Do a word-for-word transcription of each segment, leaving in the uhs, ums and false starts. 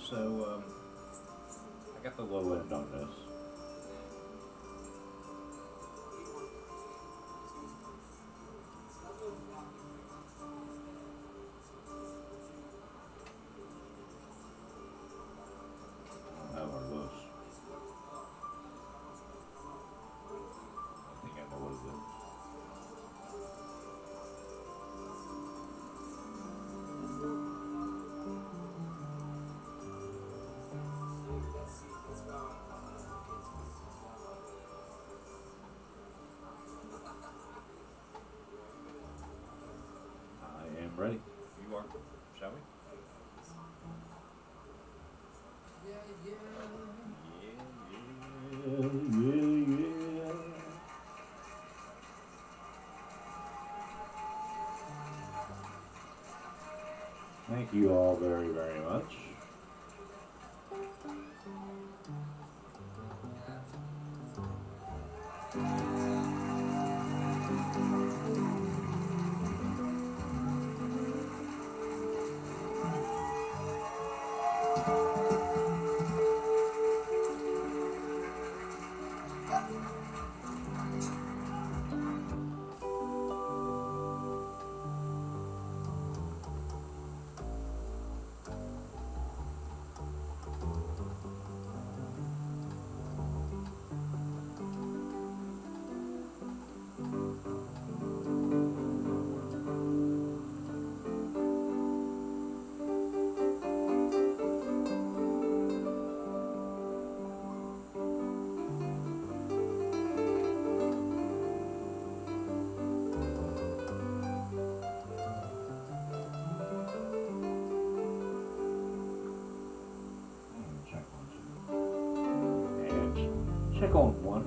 So, um, I got the low end on this. I don't have one of those. I think I know what it is. I am ready. You are. Shall we? Yeah, yeah, yeah. Thank you all very, very much. Check on one.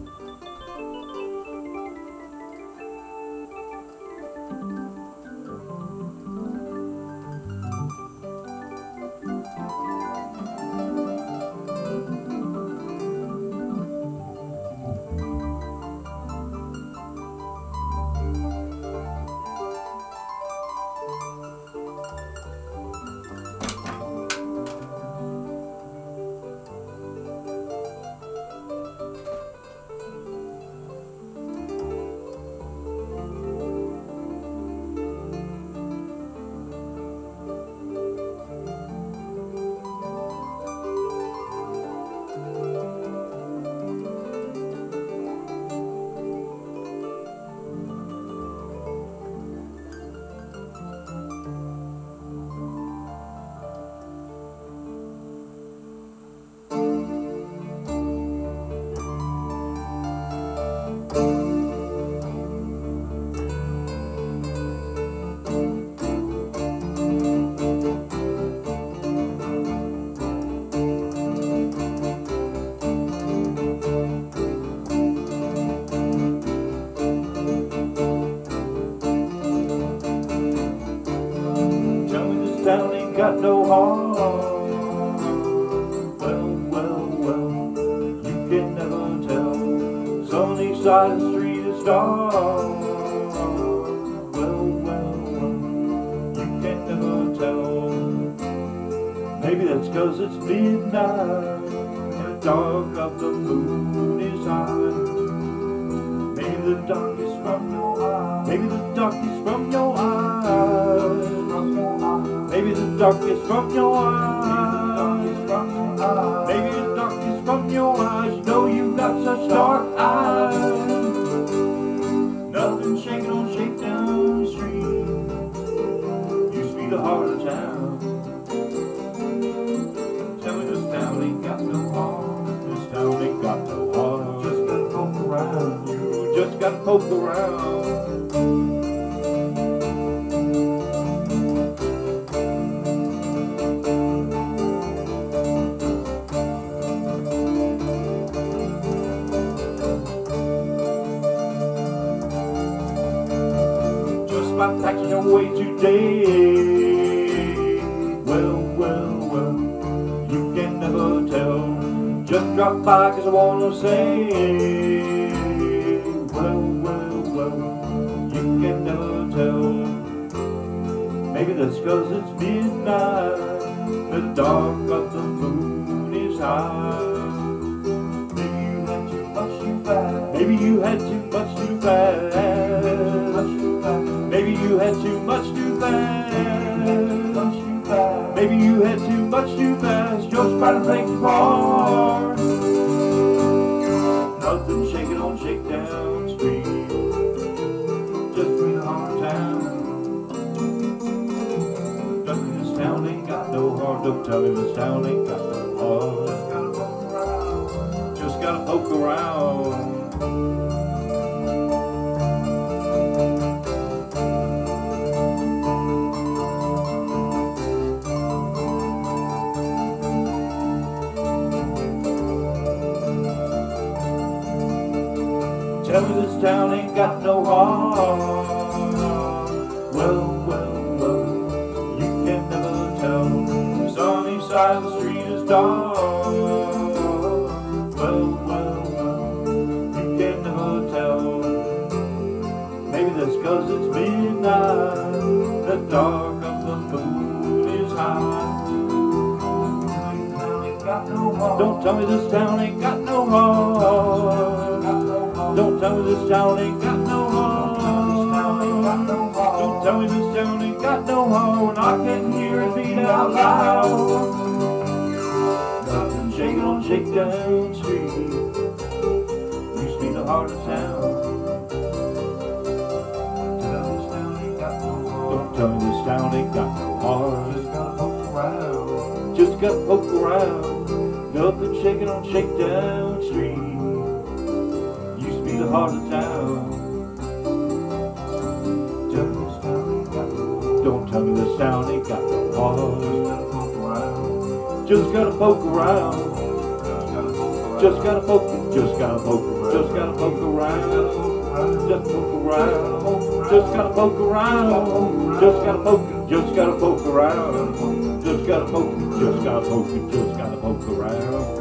Town ain't got no heart. Well, well, well, you can never tell. Sunny side of the street is dark. Well, well, well, you can never tell. Maybe that's 'cause it's midnight and the dark of the moon is high. Maybe the dark is from your eyes. Maybe the dark is from your eyes. Maybe the dark is from your eyes. Maybe the dark is from your eyes. You know you got such dark eyes. Nothing shaking on Shakedown Street. Used to be the heart of town. Tell me this town ain't got no heart. This town ain't got no heart. Just gotta poke around. You just gotta poke around. My taxes are way today. Well, well, well, you can never tell. Just drop by 'cause I wanna say. Well, well, well, you can never tell. Maybe that's 'cause it's midnight. The dark of the moon is high. Maybe you had too much too fast. Maybe you had too much too fast. Maybe you had too much too fast. Your spider breaks apart. Nothing shaking on Shakedown Street. Just between the heart of town. Nothing in this town ain't got no heart. Don't tell me this town ain't got no heart. Just gotta poke around. Just gotta poke around. Tell me this town ain't got no heart. Well, well, well, you can never tell. Sunny side of the street is dark. Well, well, well, you can never tell. Maybe that's 'cause it's midnight. The dark of the moon is high. Don't tell me this town ain't got no heart. Don't tell me this town ain't got no heart. Don't tell me this town ain't got no heart when I can hear it beat out loud. Nothing shaking on Shakedown Street. Used to be the heart of town. Don't tell me this town ain't got no heart. Just gotta poke around. Just gotta poke around. Nothing shaking on Shakedown Street. The heart of town. Don't tell me this town ain't got no heart. Just gotta poke around. Just gotta poke, just gotta poke, just gotta poke around. Just poke around. Just gotta poke around. Just gotta poke, just gotta poke around. Just gotta poke, just gotta poke, just gotta poke around.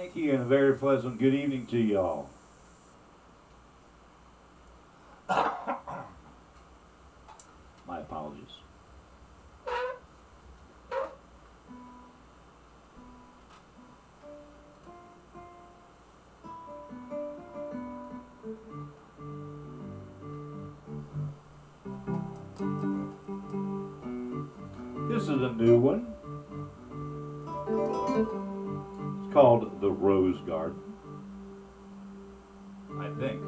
thank you, and a very pleasant good evening to y'all. My apologies. This is a new one. It's called The Rose Garden, I think.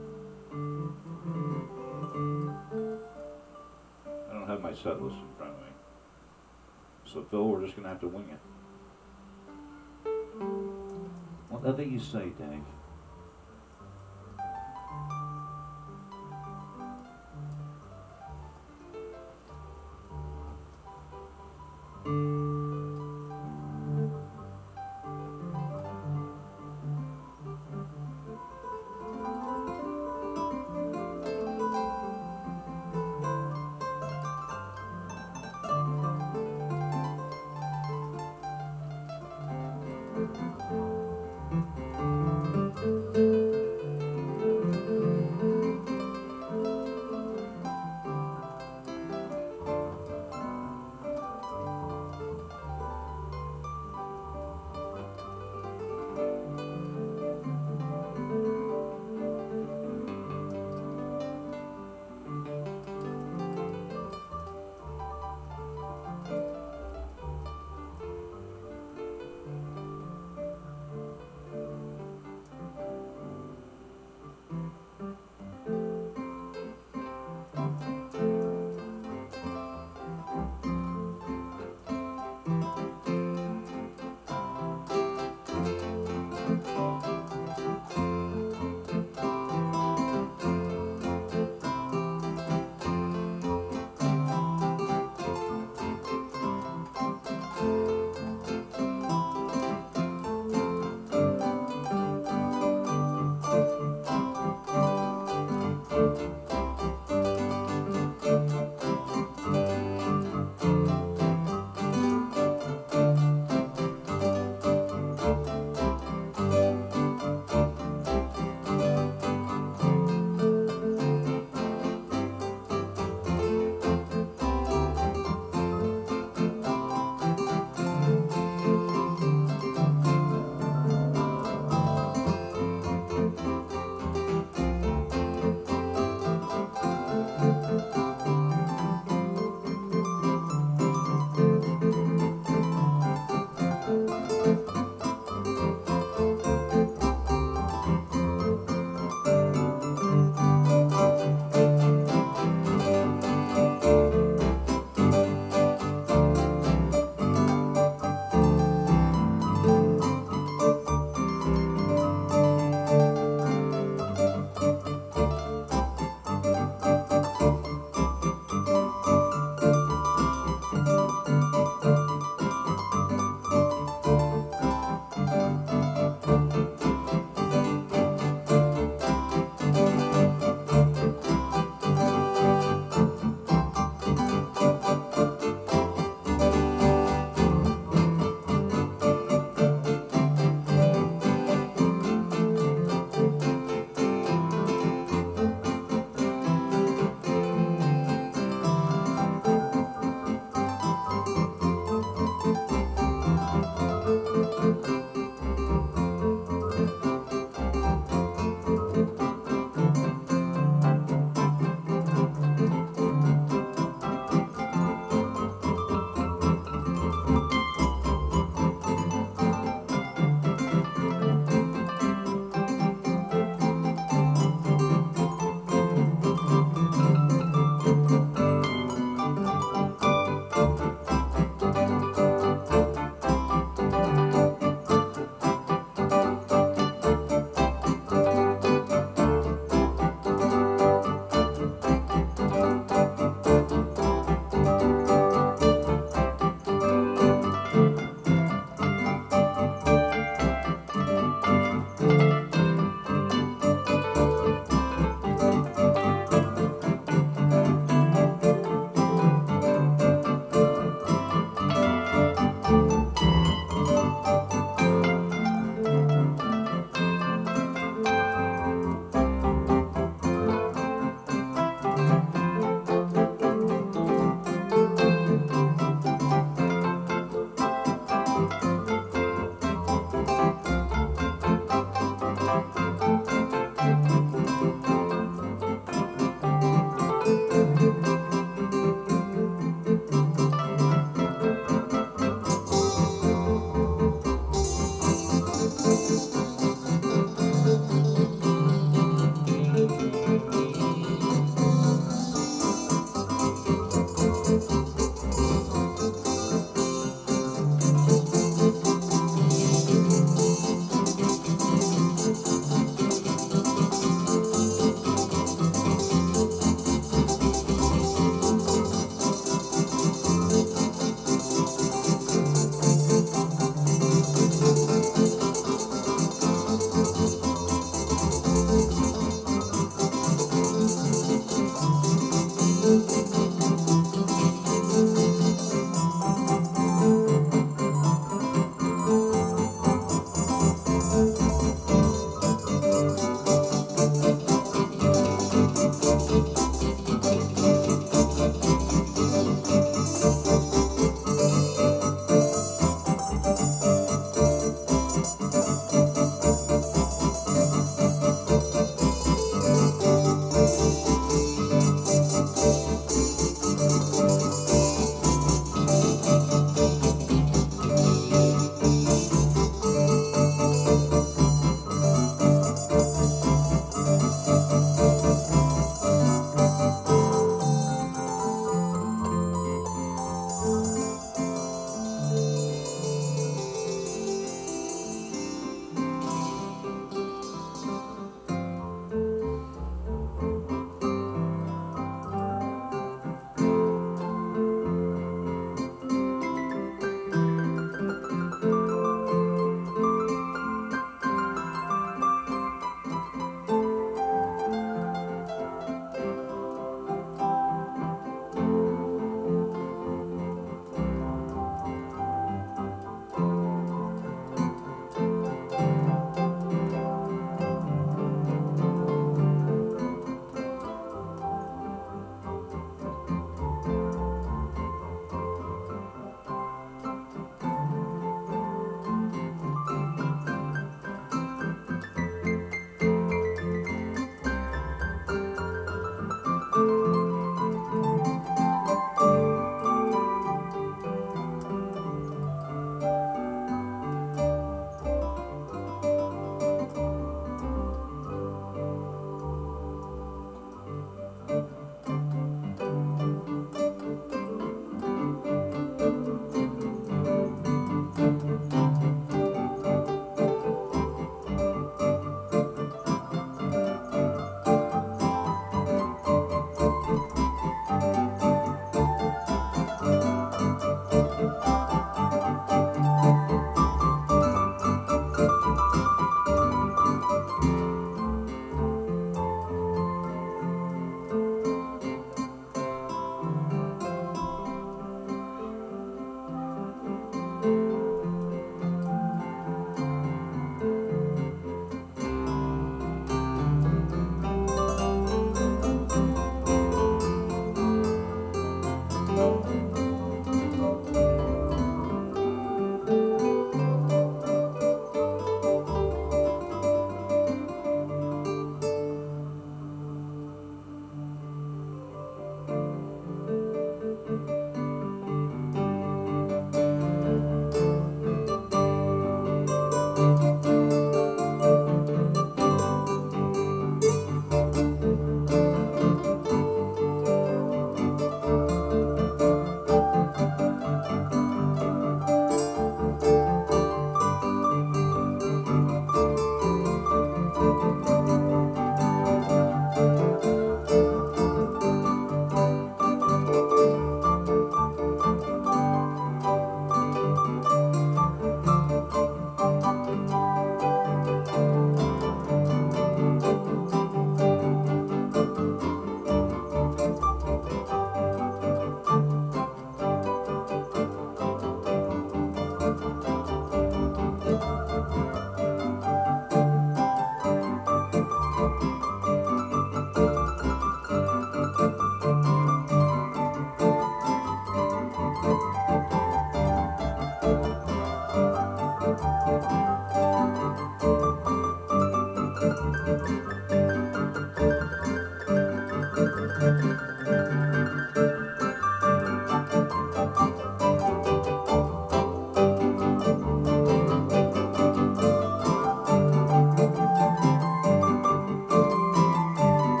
I don't have my set list in front of me. So Phil, we're just going to have to wing it. Whatever you say, Dave.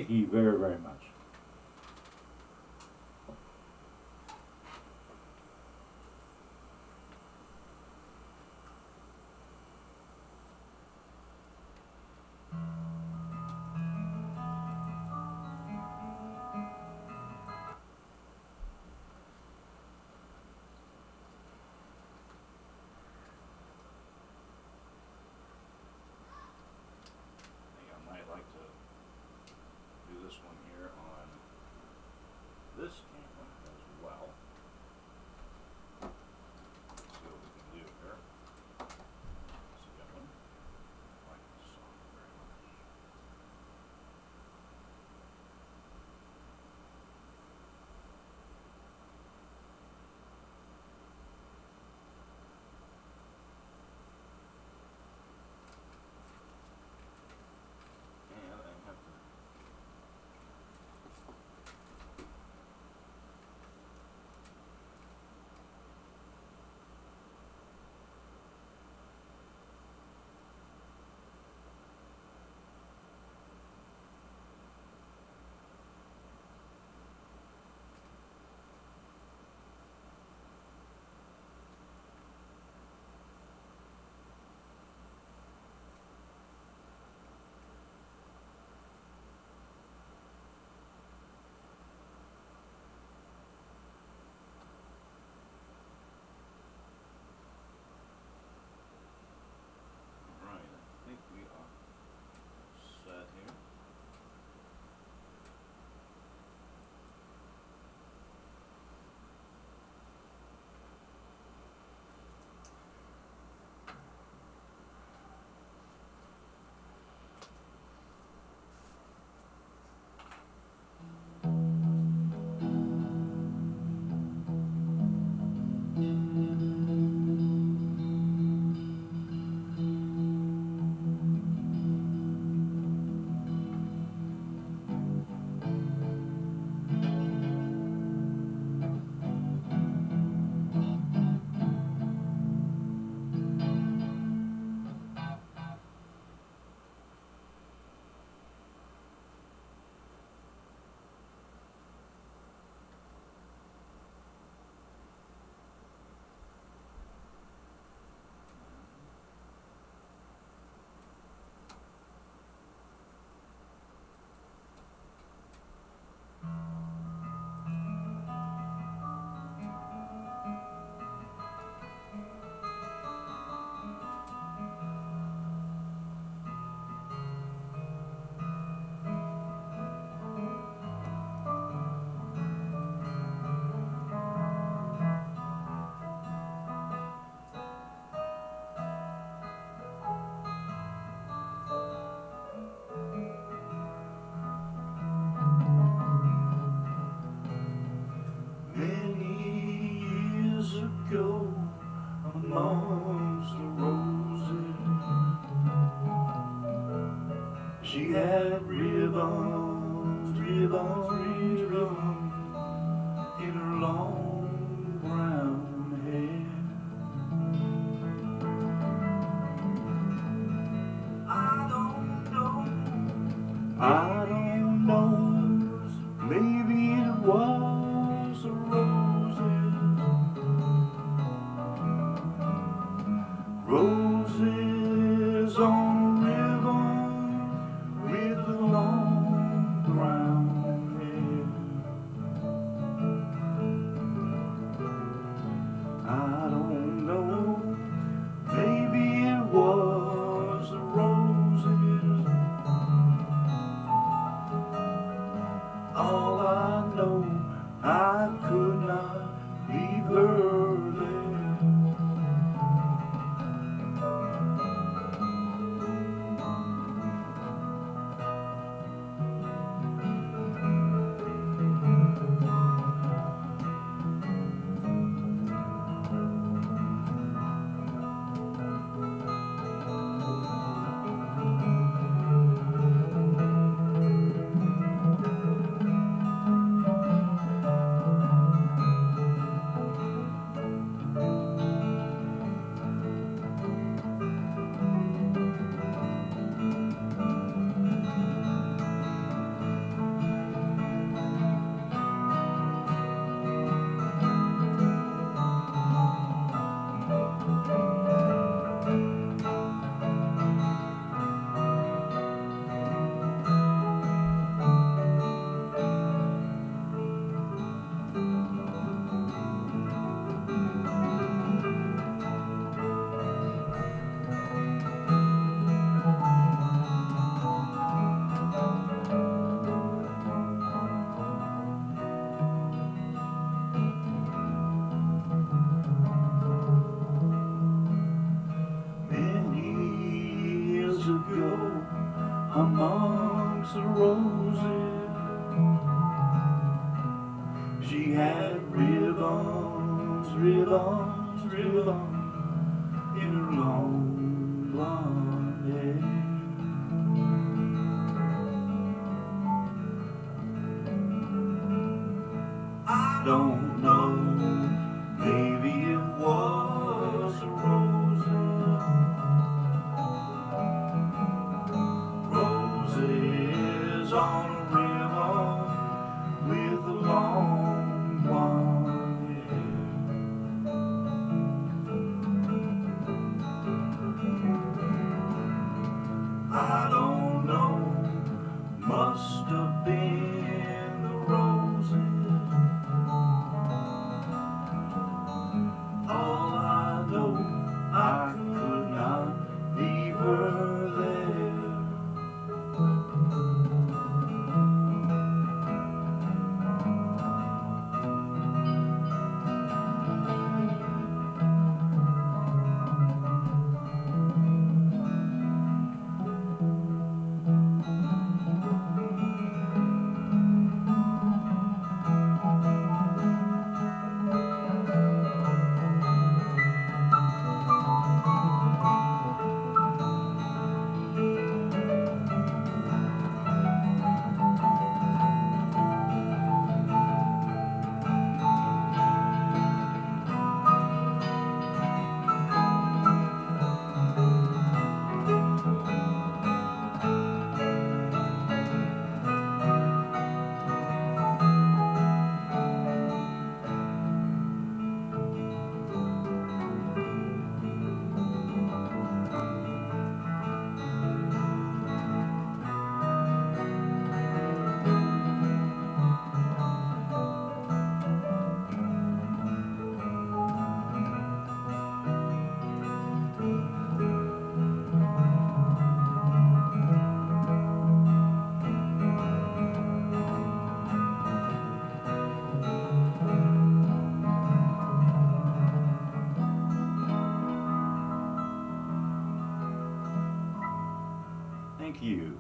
Thank you very, very much. This one here on this camera as well. Let's see what we can do here. That's a good one. I like this song very much. And I have to amongst the roses. She had ribbons, ribbons, ribbons in her long brown hair. I don't know, I don't know, maybe it was the roses. Roses on ribbon with the long brown hair. I don't know, maybe it was the roses. All I know, I could not leave her there. had ribbons, ribbons, ribbons in her long blonde hair. I don't know, maybe it was a roses, roses on a ribbon with a long blonde hair. I don't know, must have been the roses. All I know, I could not leave her there. Thank you.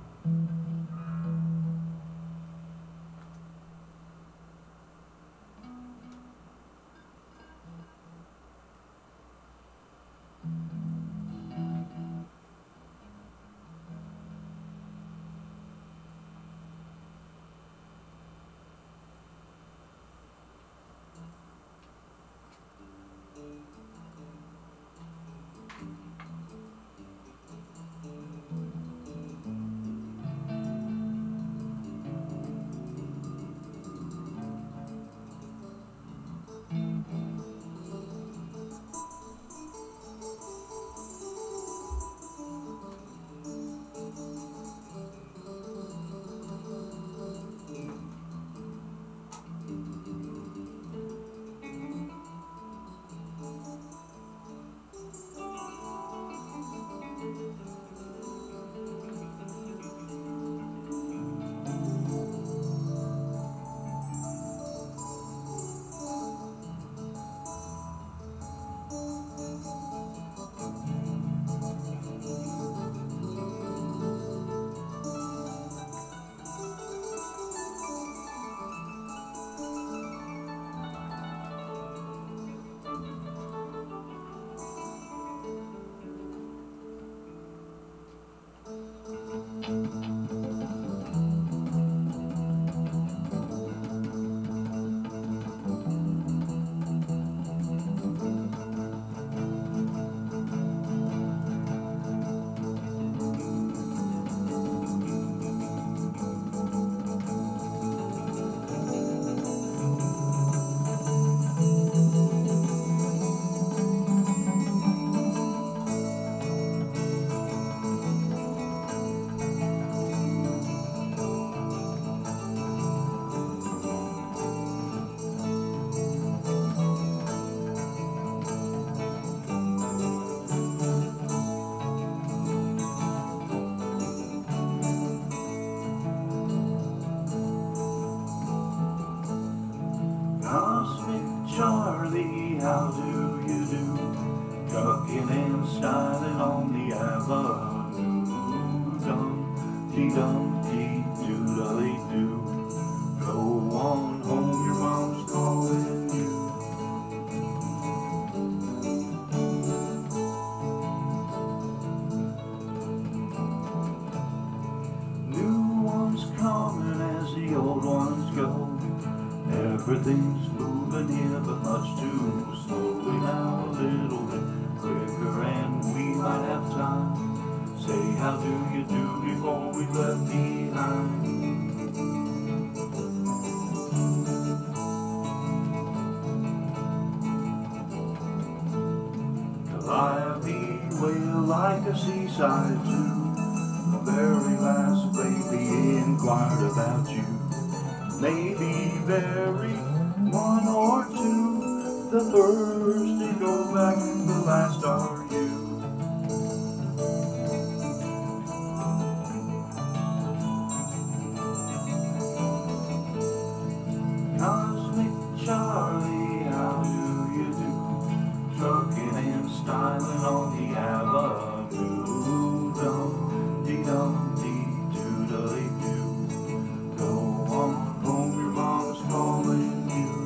Charlie, how do you do? Trucking and styling on the avenue. Dum-dee-dum-dee, doodly-doo. Go on home, your mom's calling. do before we left behind. Calliope wail like a seaside zoo. The very last baby inquired about you. Maybe very one or two. The first to go back, the last are you. Cosmic Charlie, how do you do? Trucking and styling on the avenue. Dum dee dum dee doodly doo. Go on home, your mama's calling you.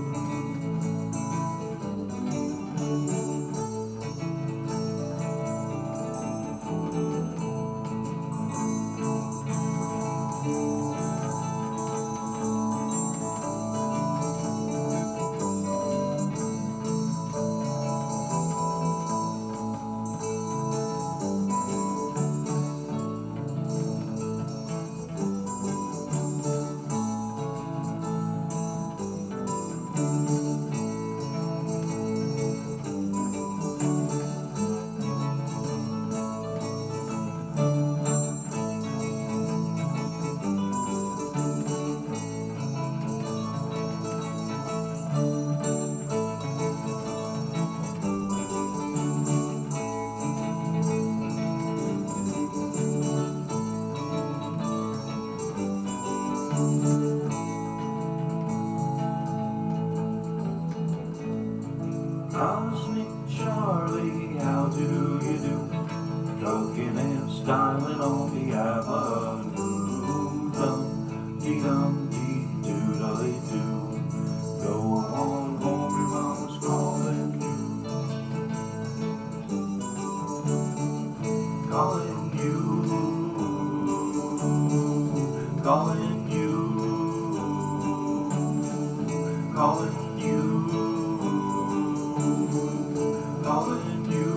Cosmic Charlie, how do you do? Trucking and styling on the avenue. Dum dee dum dee doodly doo. Go on home, your mama's calling you. Calling you. Calling you. Calling you. Calling you.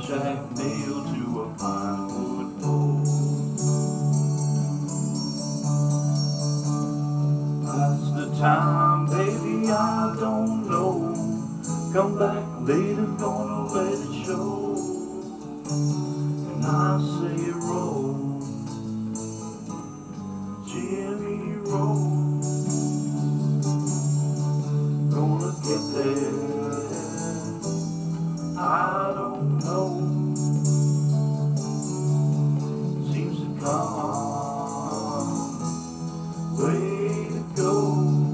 shack nailed to a pine wood pole. That's the time, baby, I don't know. Come back later, gonna let it show. And I say roll, Jimmy, roll. Gonna get there, I don't know. Seems to come on, way to go.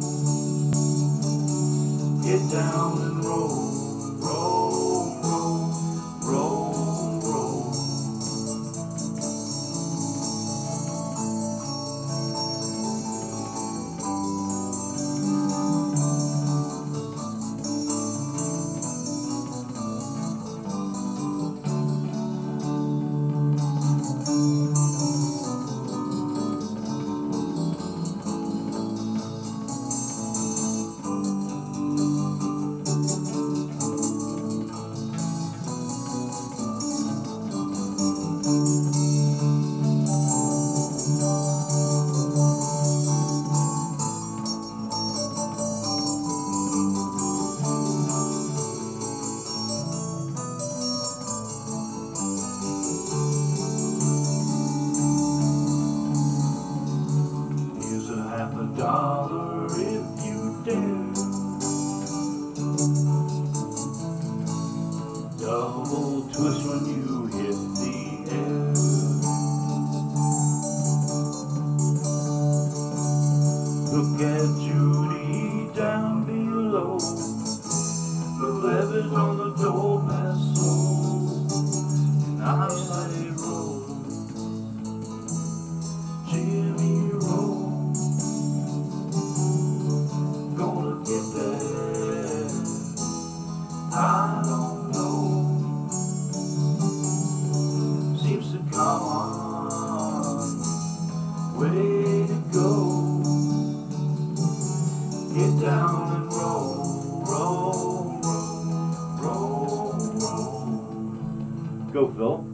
Get down and roll, roll, roll, roll, roll. A dollar if you dare. Double twist when you hit the air. Look at Judy down below. The lever's on the door pass slow. And I say roll, Jimmy, roll. Get there, I don't know. Seems to come on, way to go. Get down and roll, roll, roll, roll, roll. Go, Phil.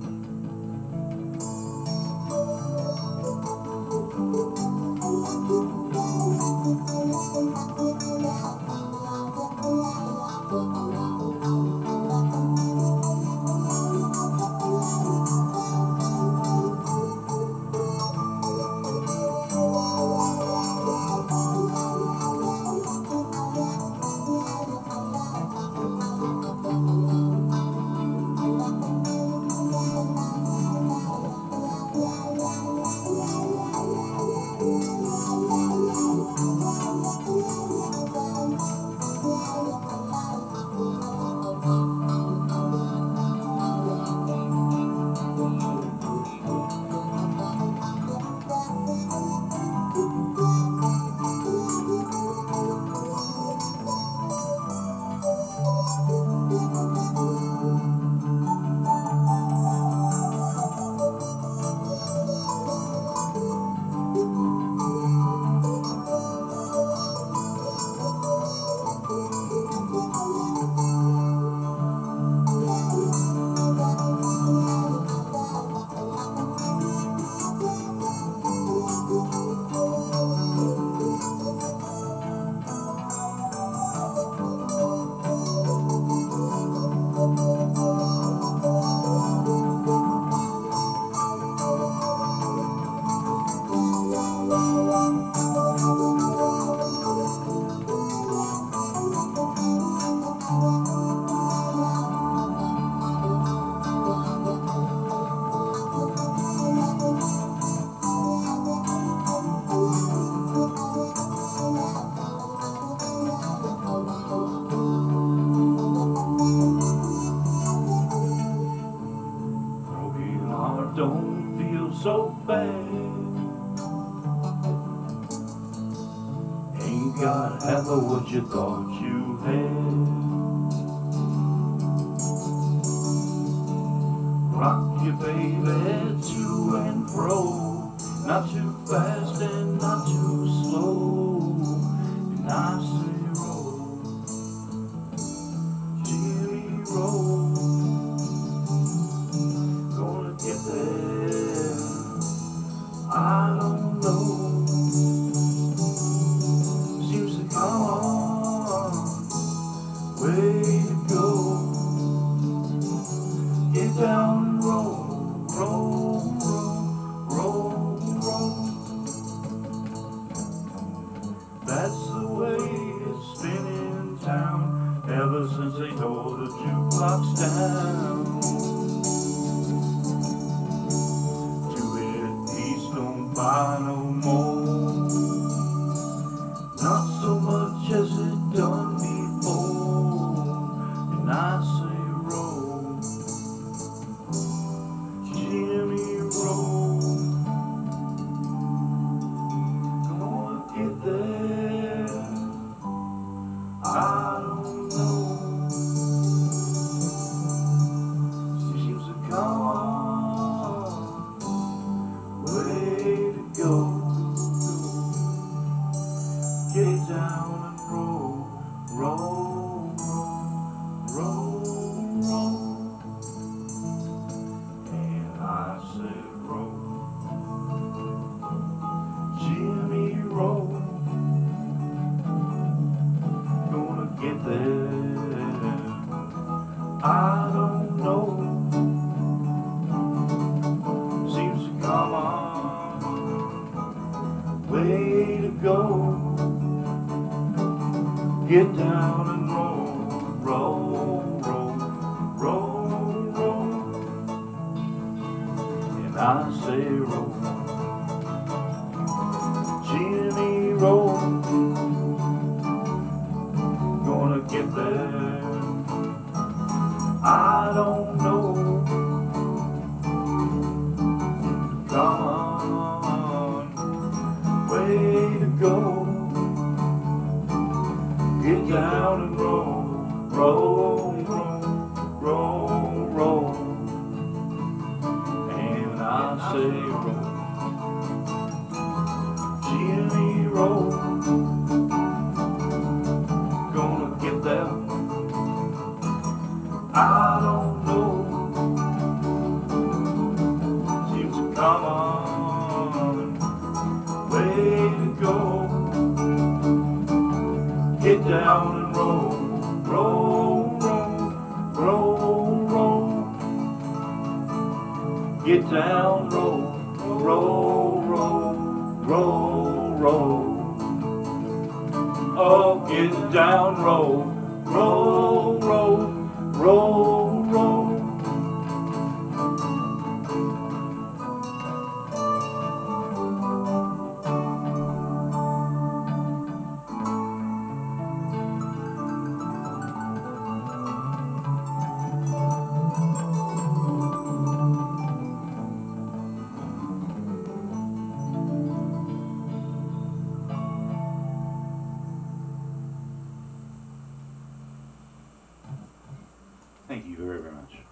Don't feel so bad. Ain't got half of what you thought you had. Rock your baby to and fro, not too fast and not too slow. And I say roll, Jimmy, roll. since they tore the jukebox down. To it, peace don't buy no more, not so much as it done before. And I say roll, Jimmy roll. Gonna get there, I don't know. She seems to come on, way to go. Get down and roll, roll, roll, roll, roll. And I said roll, Jimmy roll. Gonna get there, I don't know. Seems to come on, way to go. Get down and roll, roll, roll, roll, roll. And I say roll, Jimmy roll. Gonna get there, I don't know. Come on, way to go. Get down and roll, roll, roll, roll, roll. And I say roll, Jimmy roll. Gonna get there, I don't know. Seems to come on, way to go. Get down and roll, roll, roll, roll, roll. Get down, roll, roll, roll, roll, roll. Oh, get down, roll, roll, roll, roll, roll. Thank you very, very much.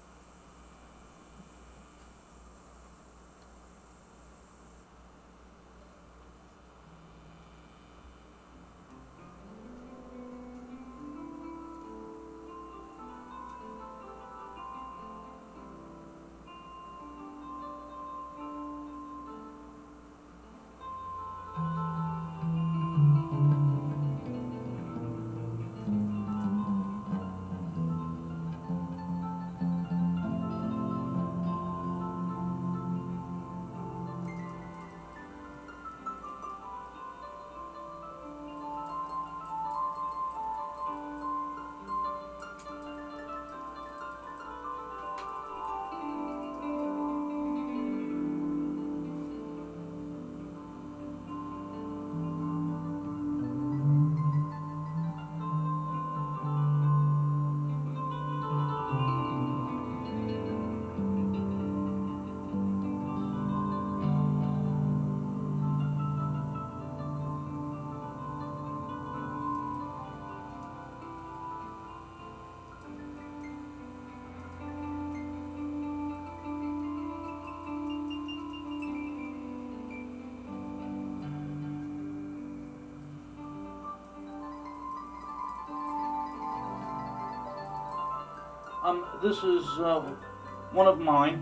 Um, this is uh, one of mine.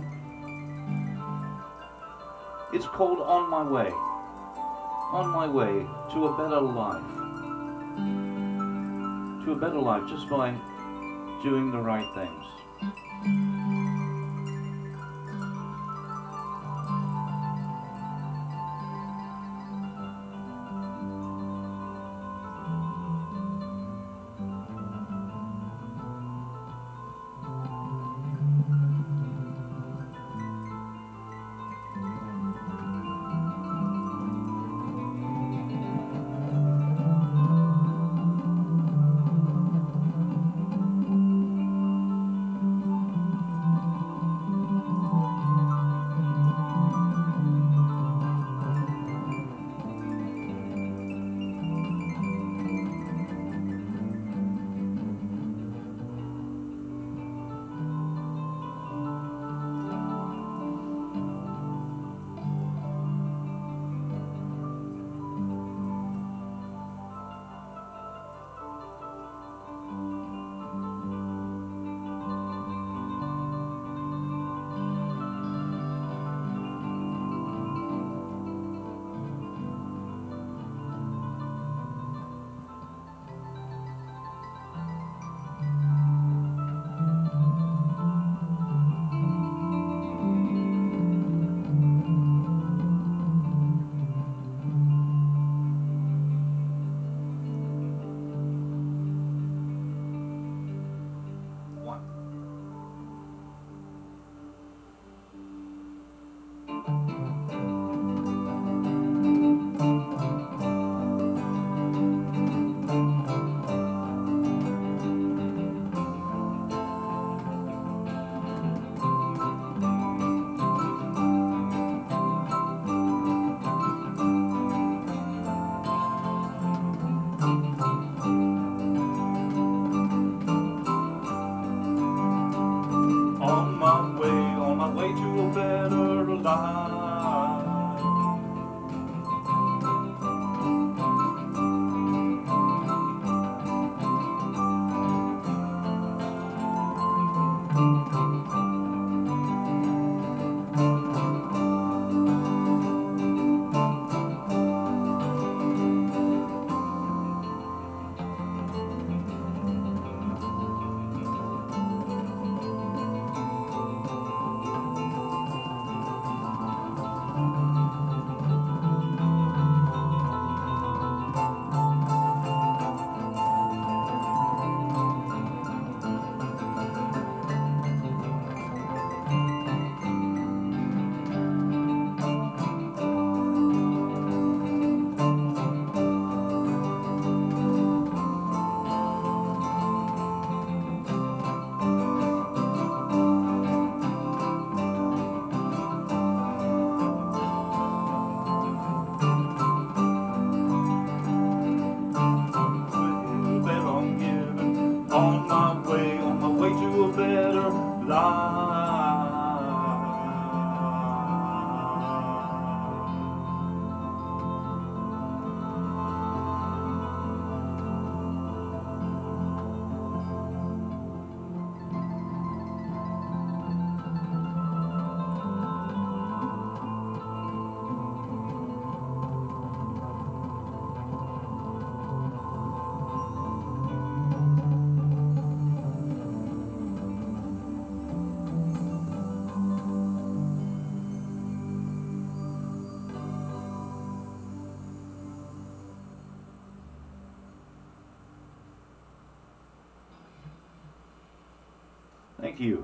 It's called On My Way. On my way to a better life. To a better life just by doing the right things. Thank you.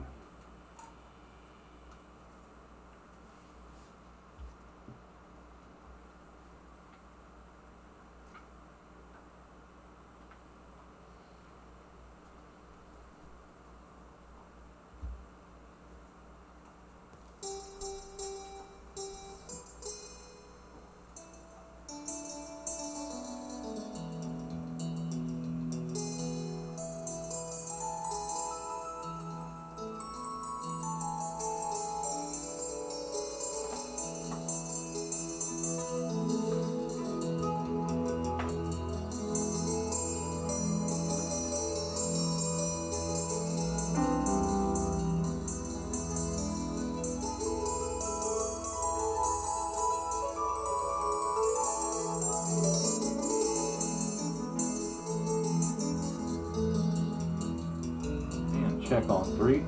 And check on three.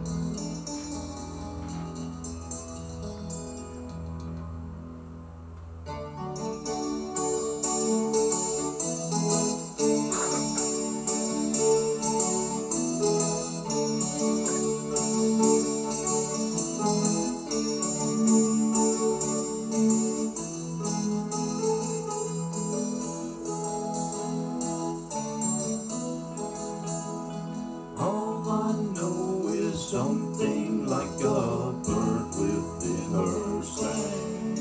All I know is something like a bird within her slang.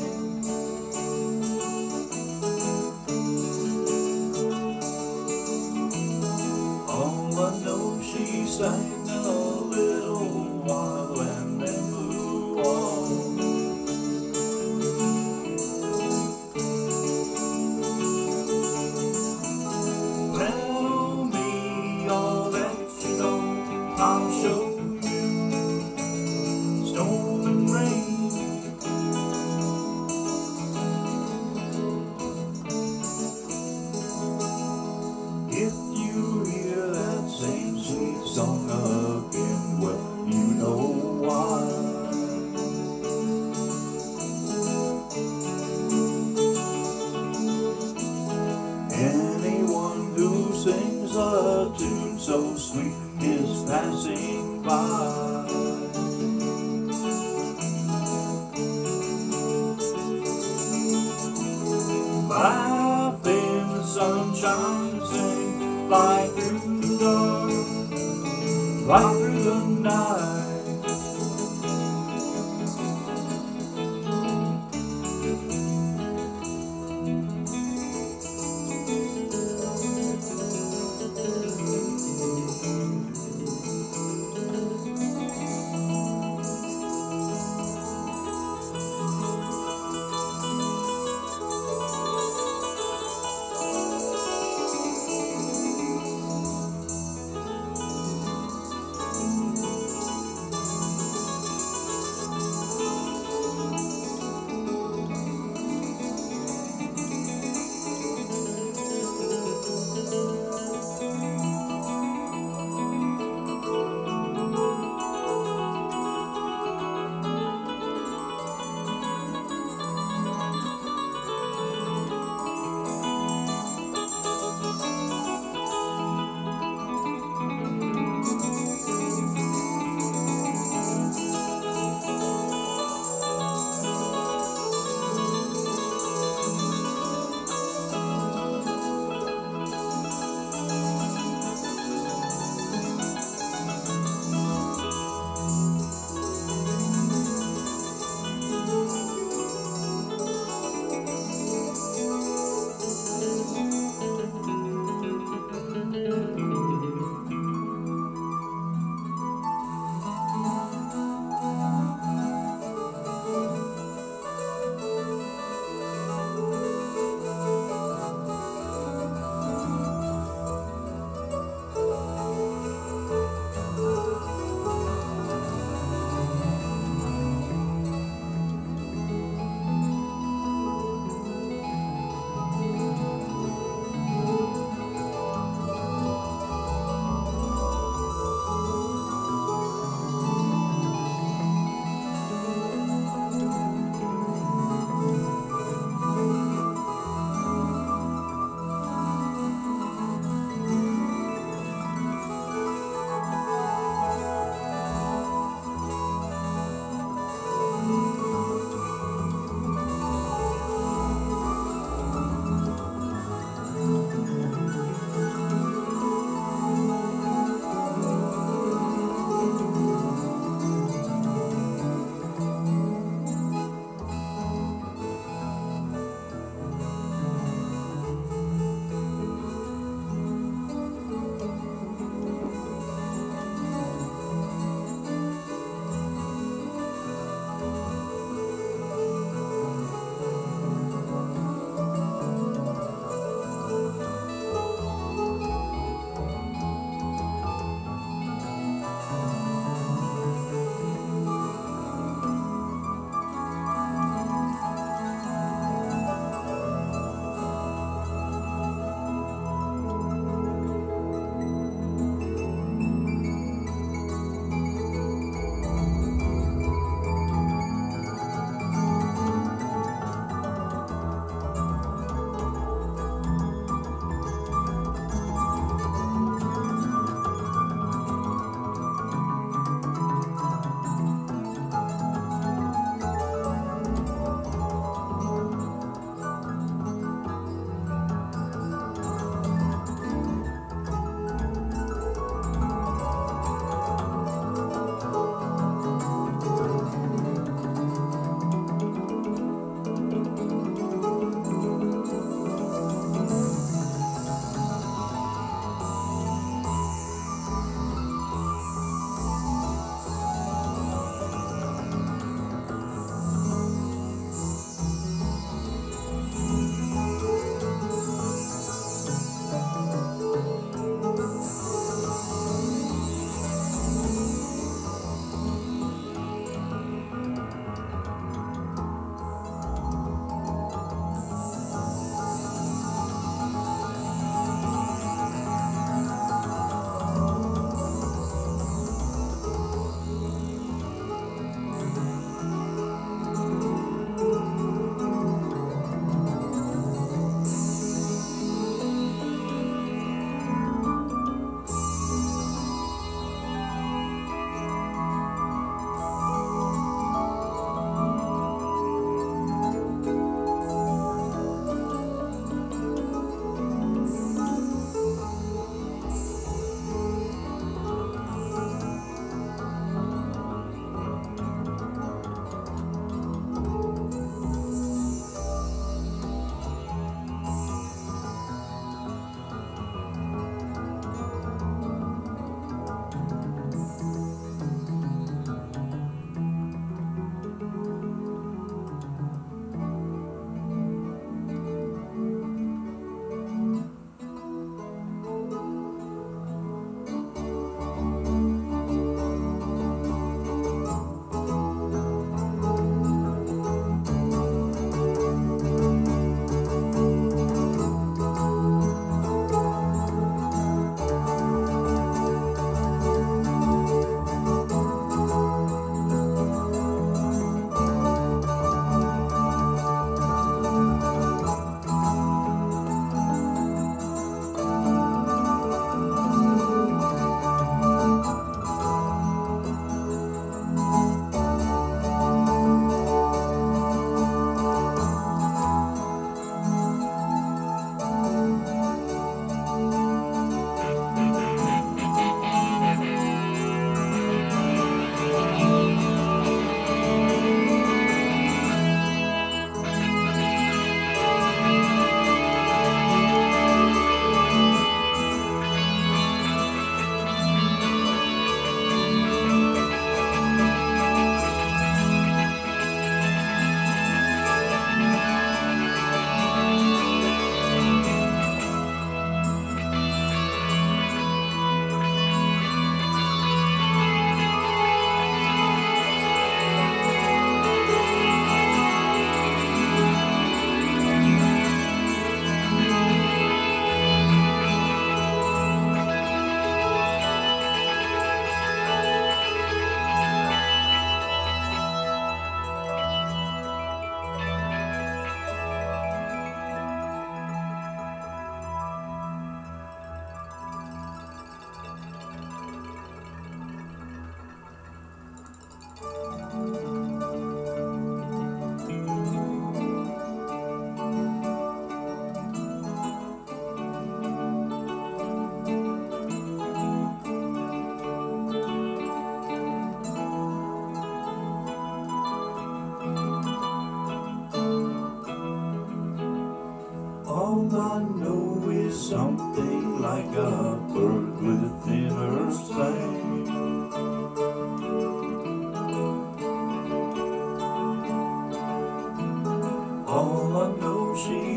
All I know, she sang a little while and then flew on. Tell me all that you know, I'll show you storm and rain. If you hear that same sweet song again, well, you know why. Anyone who sings a tune so sweet is passing by. Laugh in the sunshine, sing, fly through the dark, fly through the night.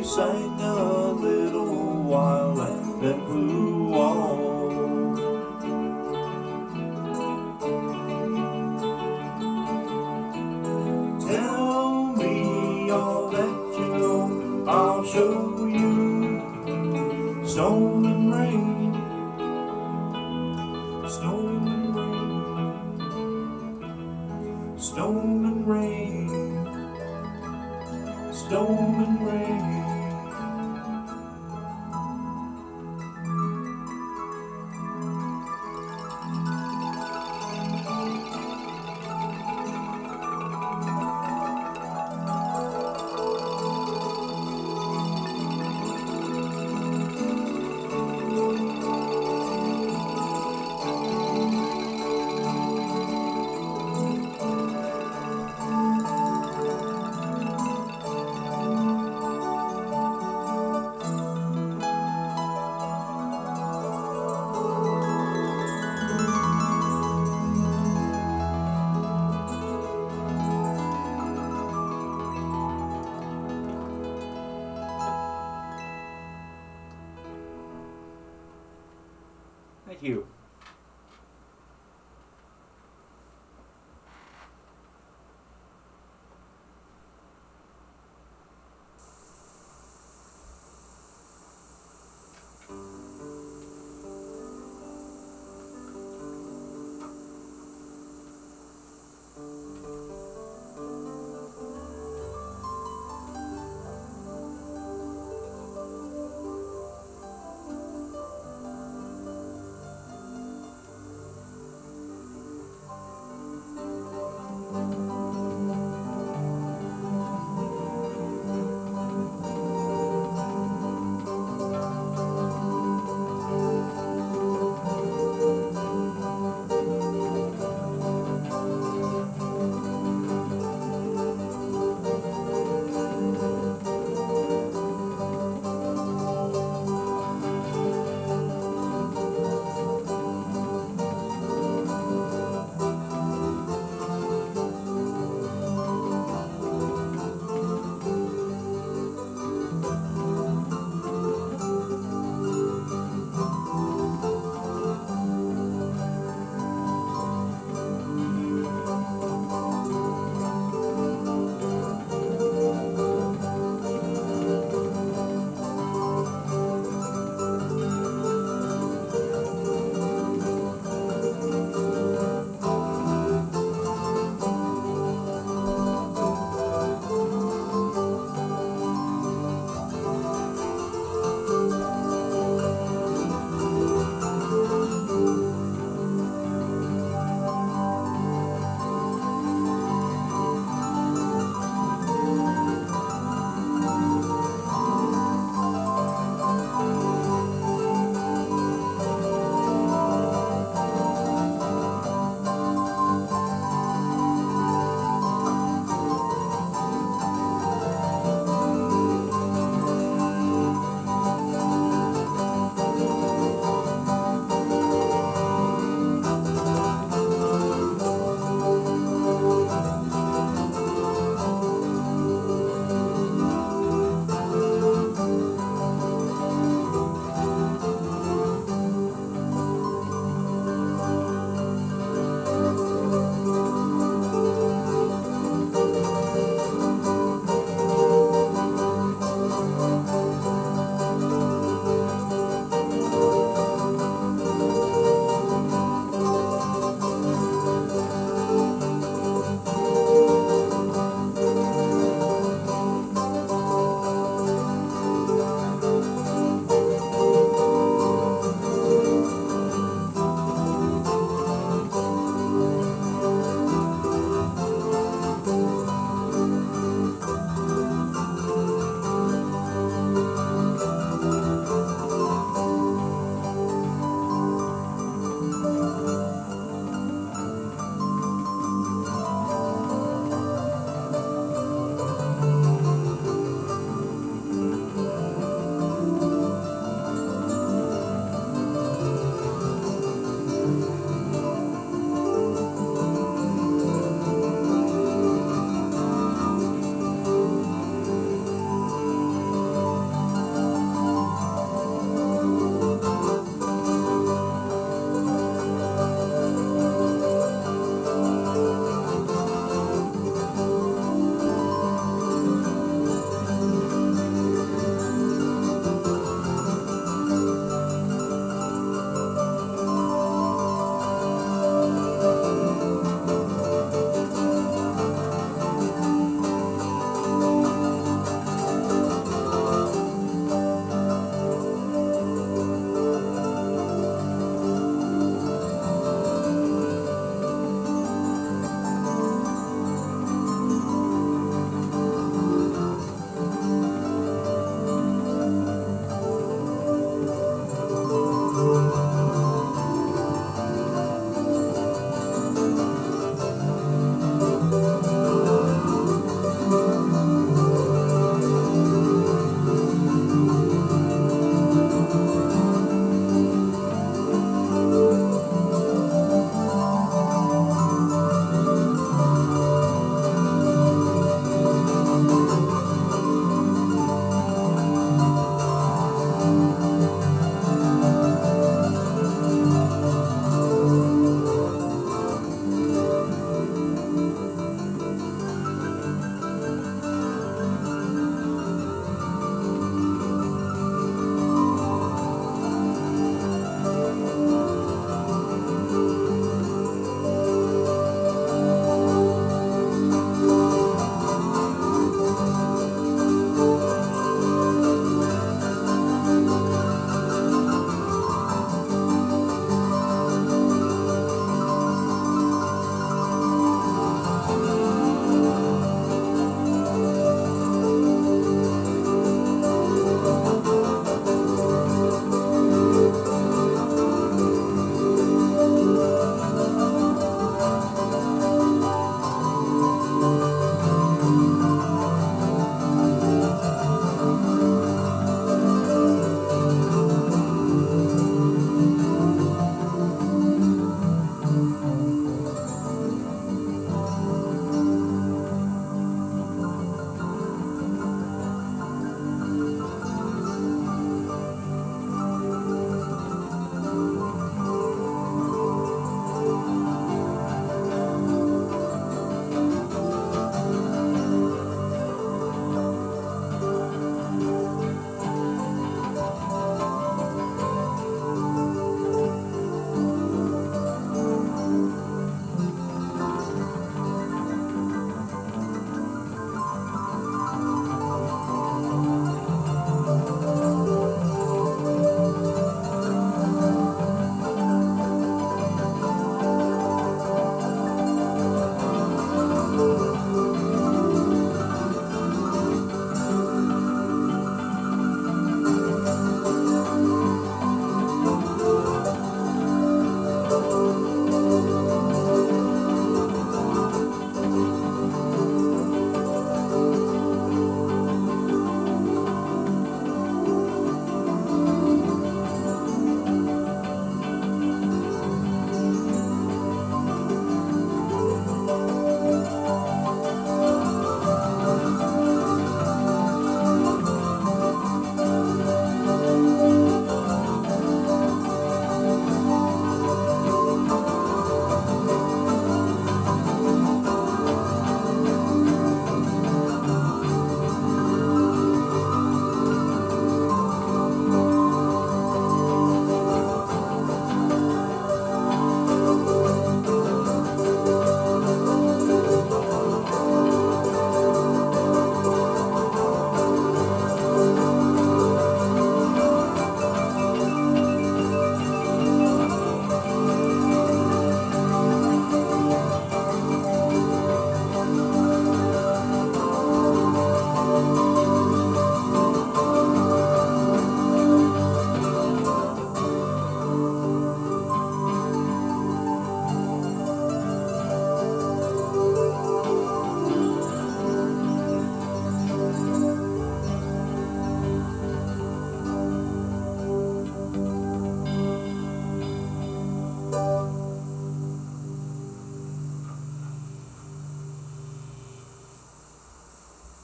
sang a little while and then flew on. Tell me all that you know, I'll show you. Storm and rain, storm and rain, storm and rain, storm and rain. Thank you.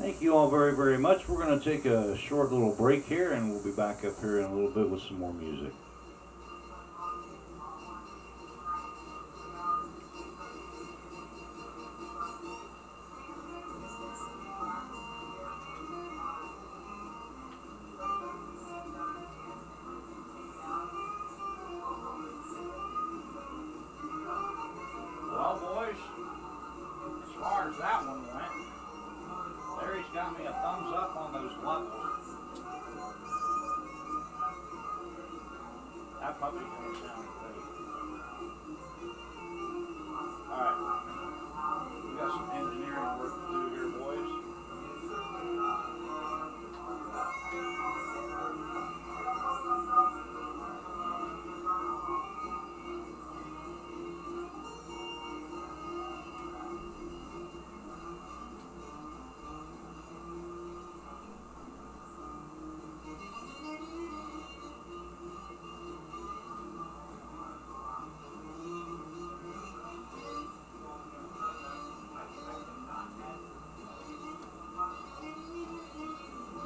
Thank you all very, very much. We're going to take a short little break here, and we'll be back up here in a little bit with some more music. Well, boys, as far as that one went, Larry's got me a thumbs up on those levels. That puppy's gonna sound